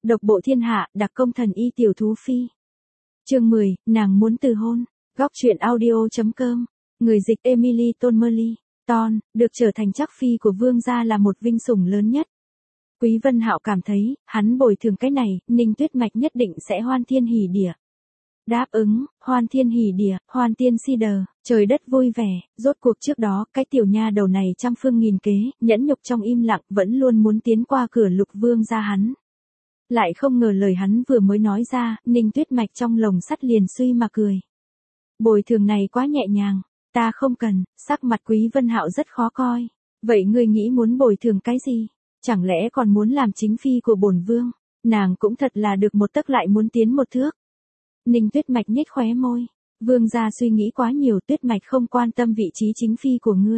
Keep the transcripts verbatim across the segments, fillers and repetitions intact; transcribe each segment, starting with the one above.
Độc bộ thiên hạ, đặc công thần y tiểu thú phi. Chương mười, nàng muốn từ hôn. Góc truyện audio.com. Người dịch Emily Tonmerly. Ton, được trở thành chắc phi của vương gia là một vinh sủng lớn nhất. Quý Vân Hạo cảm thấy, hắn bồi thường cái này, Ninh Tuyết Mạch nhất định sẽ hoan thiên hỉ địa. Đáp ứng, hoan thiên hỉ địa, hoan tiên si đờ, trời đất vui vẻ, rốt cuộc trước đó, cái tiểu nha đầu này trăm phương nghìn kế, nhẫn nhục trong im lặng, vẫn luôn muốn tiến qua cửa Lục vương gia hắn. Lại không ngờ lời hắn vừa mới nói ra, Ninh Tuyết Mạch trong lồng sắt liền suy mà cười. Bồi thường này quá nhẹ nhàng, ta không cần, sắc mặt Quý Vân Hạo rất khó coi. Vậy ngươi nghĩ muốn bồi thường cái gì? Chẳng lẽ còn muốn làm chính phi của bổn vương? Nàng cũng thật là được một tấc lại muốn tiến một thước. Ninh Tuyết Mạch nhếch khóe môi. Vương gia suy nghĩ quá nhiều, Tuyết Mạch không quan tâm vị trí chính phi của ngươi.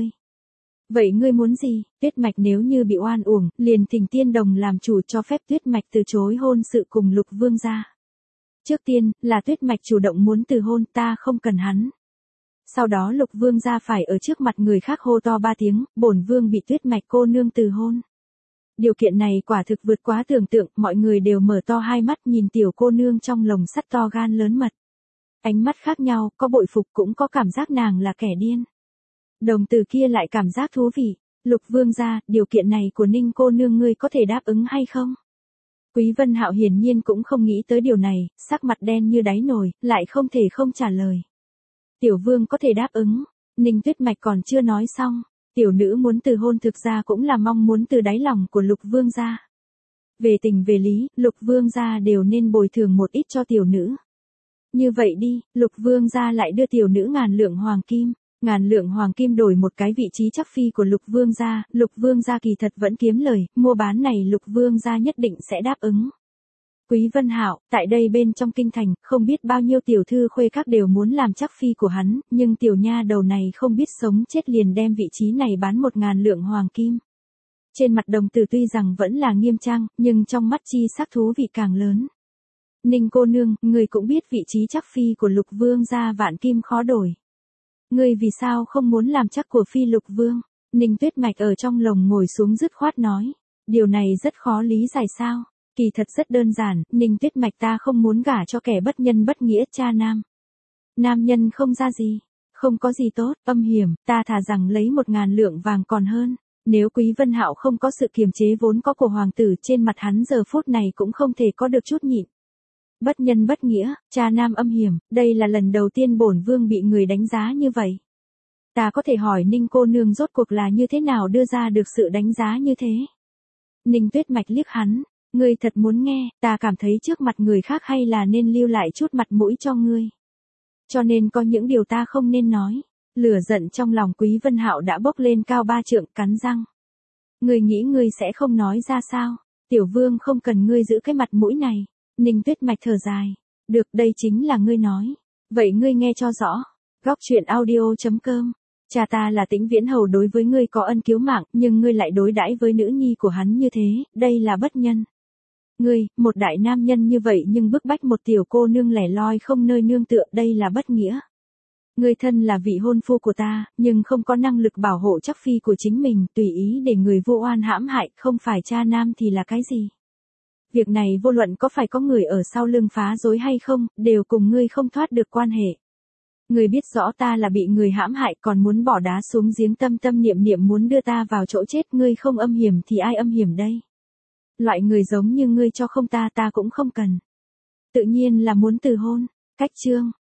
Vậy ngươi muốn gì? Tuyết Mạch nếu như bị oan uổng, liền thỉnh tiên đồng làm chủ cho phép Tuyết Mạch từ chối hôn sự cùng Lục vương gia. Trước tiên, là Tuyết Mạch chủ động muốn từ hôn, ta không cần hắn. Sau đó Lục vương gia phải ở trước mặt người khác hô to ba tiếng, bổn vương bị Tuyết Mạch cô nương từ hôn. Điều kiện này quả thực vượt quá tưởng tượng, mọi người đều mở to hai mắt nhìn tiểu cô nương trong lồng sắt to gan lớn mật. Ánh mắt khác nhau, có bội phục cũng có cảm giác nàng là kẻ điên. Đồng từ kia lại cảm giác thú vị. Lục vương gia, điều kiện này của Ninh cô nương ngươi có thể đáp ứng hay không? Quý Vân Hạo hiển nhiên cũng không nghĩ tới điều này, sắc mặt đen như đáy nồi, lại không thể không trả lời. Tiểu vương có thể đáp ứng. Ninh Tuyết Mạch còn chưa nói xong. Tiểu nữ muốn từ hôn thực ra cũng là mong muốn từ đáy lòng của Lục vương gia. Về tình về lý, Lục vương gia đều nên bồi thường một ít cho tiểu nữ. Như vậy đi, Lục vương gia lại đưa tiểu nữ ngàn lượng hoàng kim. Ngàn lượng hoàng kim đổi một cái vị trí chắc phi của Lục vương gia, Lục vương gia kỳ thật vẫn kiếm lời, mua bán này Lục vương gia nhất định sẽ đáp ứng. Quý Vân Hạo, tại đây bên trong kinh thành, không biết bao nhiêu tiểu thư khuê các đều muốn làm chắc phi của hắn, nhưng tiểu nha đầu này không biết sống chết liền đem vị trí này bán một ngàn lượng hoàng kim. Trên mặt đồng tử tuy rằng vẫn là nghiêm trang, nhưng trong mắt chi sắc thú vị càng lớn. Ninh cô nương, người cũng biết vị trí chắc phi của Lục vương gia vạn kim khó đổi. Ngươi vì sao không muốn làm chắc của phi Lục vương? Ninh Tuyết Mạch ở trong lồng ngồi xuống dứt khoát nói. Điều này rất khó lý giải sao? Kỳ thật rất đơn giản, Ninh Tuyết Mạch ta không muốn gả cho kẻ bất nhân bất nghĩa cha nam. Nam nhân không ra gì, không có gì tốt, âm hiểm, ta thà rằng lấy một ngàn lượng vàng còn hơn. Nếu Quý Vân Hạo không có sự kiềm chế vốn có của hoàng tử, trên mặt hắn giờ phút này cũng không thể có được chút nhịn. Bất nhân bất nghĩa, cha nam âm hiểm, đây là lần đầu tiên bổn vương bị người đánh giá như vậy. Ta có thể hỏi Ninh cô nương rốt cuộc là như thế nào đưa ra được sự đánh giá như thế? Ninh Tuyết Mạch liếc hắn, ngươi thật muốn nghe, ta cảm thấy trước mặt người khác hay là nên lưu lại chút mặt mũi cho ngươi. Cho nên có những điều ta không nên nói. Lửa giận trong lòng Quý Vân Hạo đã bốc lên cao ba trượng, cắn răng. Ngươi nghĩ ngươi sẽ không nói ra sao? Tiểu vương không cần ngươi giữ cái mặt mũi này. Ninh Tuyết Mạch thở dài. Được, đây chính là ngươi nói. Vậy ngươi nghe cho rõ. Góc truyện audio.com. Cha ta là Tĩnh Viễn Hầu, đối với ngươi có ân cứu mạng, nhưng ngươi lại đối đãi với nữ nhi của hắn như thế, đây là bất nhân. Ngươi, một đại nam nhân như vậy nhưng bức bách một tiểu cô nương lẻ loi không nơi nương tựa, đây là bất nghĩa. Ngươi thân là vị hôn phu của ta, nhưng không có năng lực bảo hộ chắc phi của chính mình, tùy ý để người vô oan hãm hại, không phải cha nam thì là cái gì? Việc này vô luận có phải có người ở sau lưng phá rối hay không, đều cùng ngươi không thoát được quan hệ. Ngươi biết rõ ta là bị người hãm hại, còn muốn bỏ đá xuống giếng, tâm tâm niệm niệm muốn đưa ta vào chỗ chết, ngươi không âm hiểm thì ai âm hiểm đây? Loại người giống như ngươi cho không ta ta cũng không cần. Tự nhiên là muốn từ hôn. Cách chương.